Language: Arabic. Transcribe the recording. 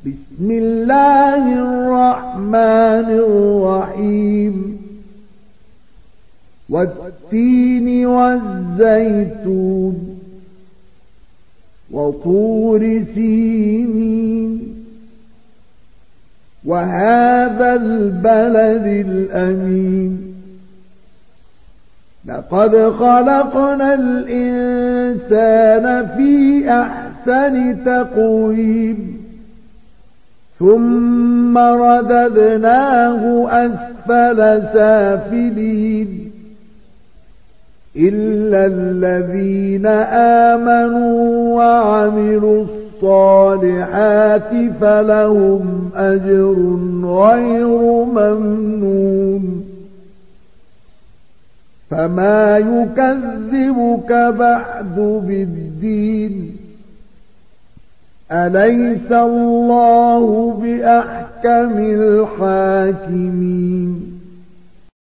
بسم الله الرحمن الرحيم والتين والزيتون وطور سينين وهذا البلد الأمين لقد خلقنا الإنسان في أحسن تقويم ثم رددناه أسفل سافلين إلا الذين آمنوا وعملوا الصالحات فلهم أجر غير ممنون فما يكذبك بعد بالدين أليس الله بأحكم الحاكمين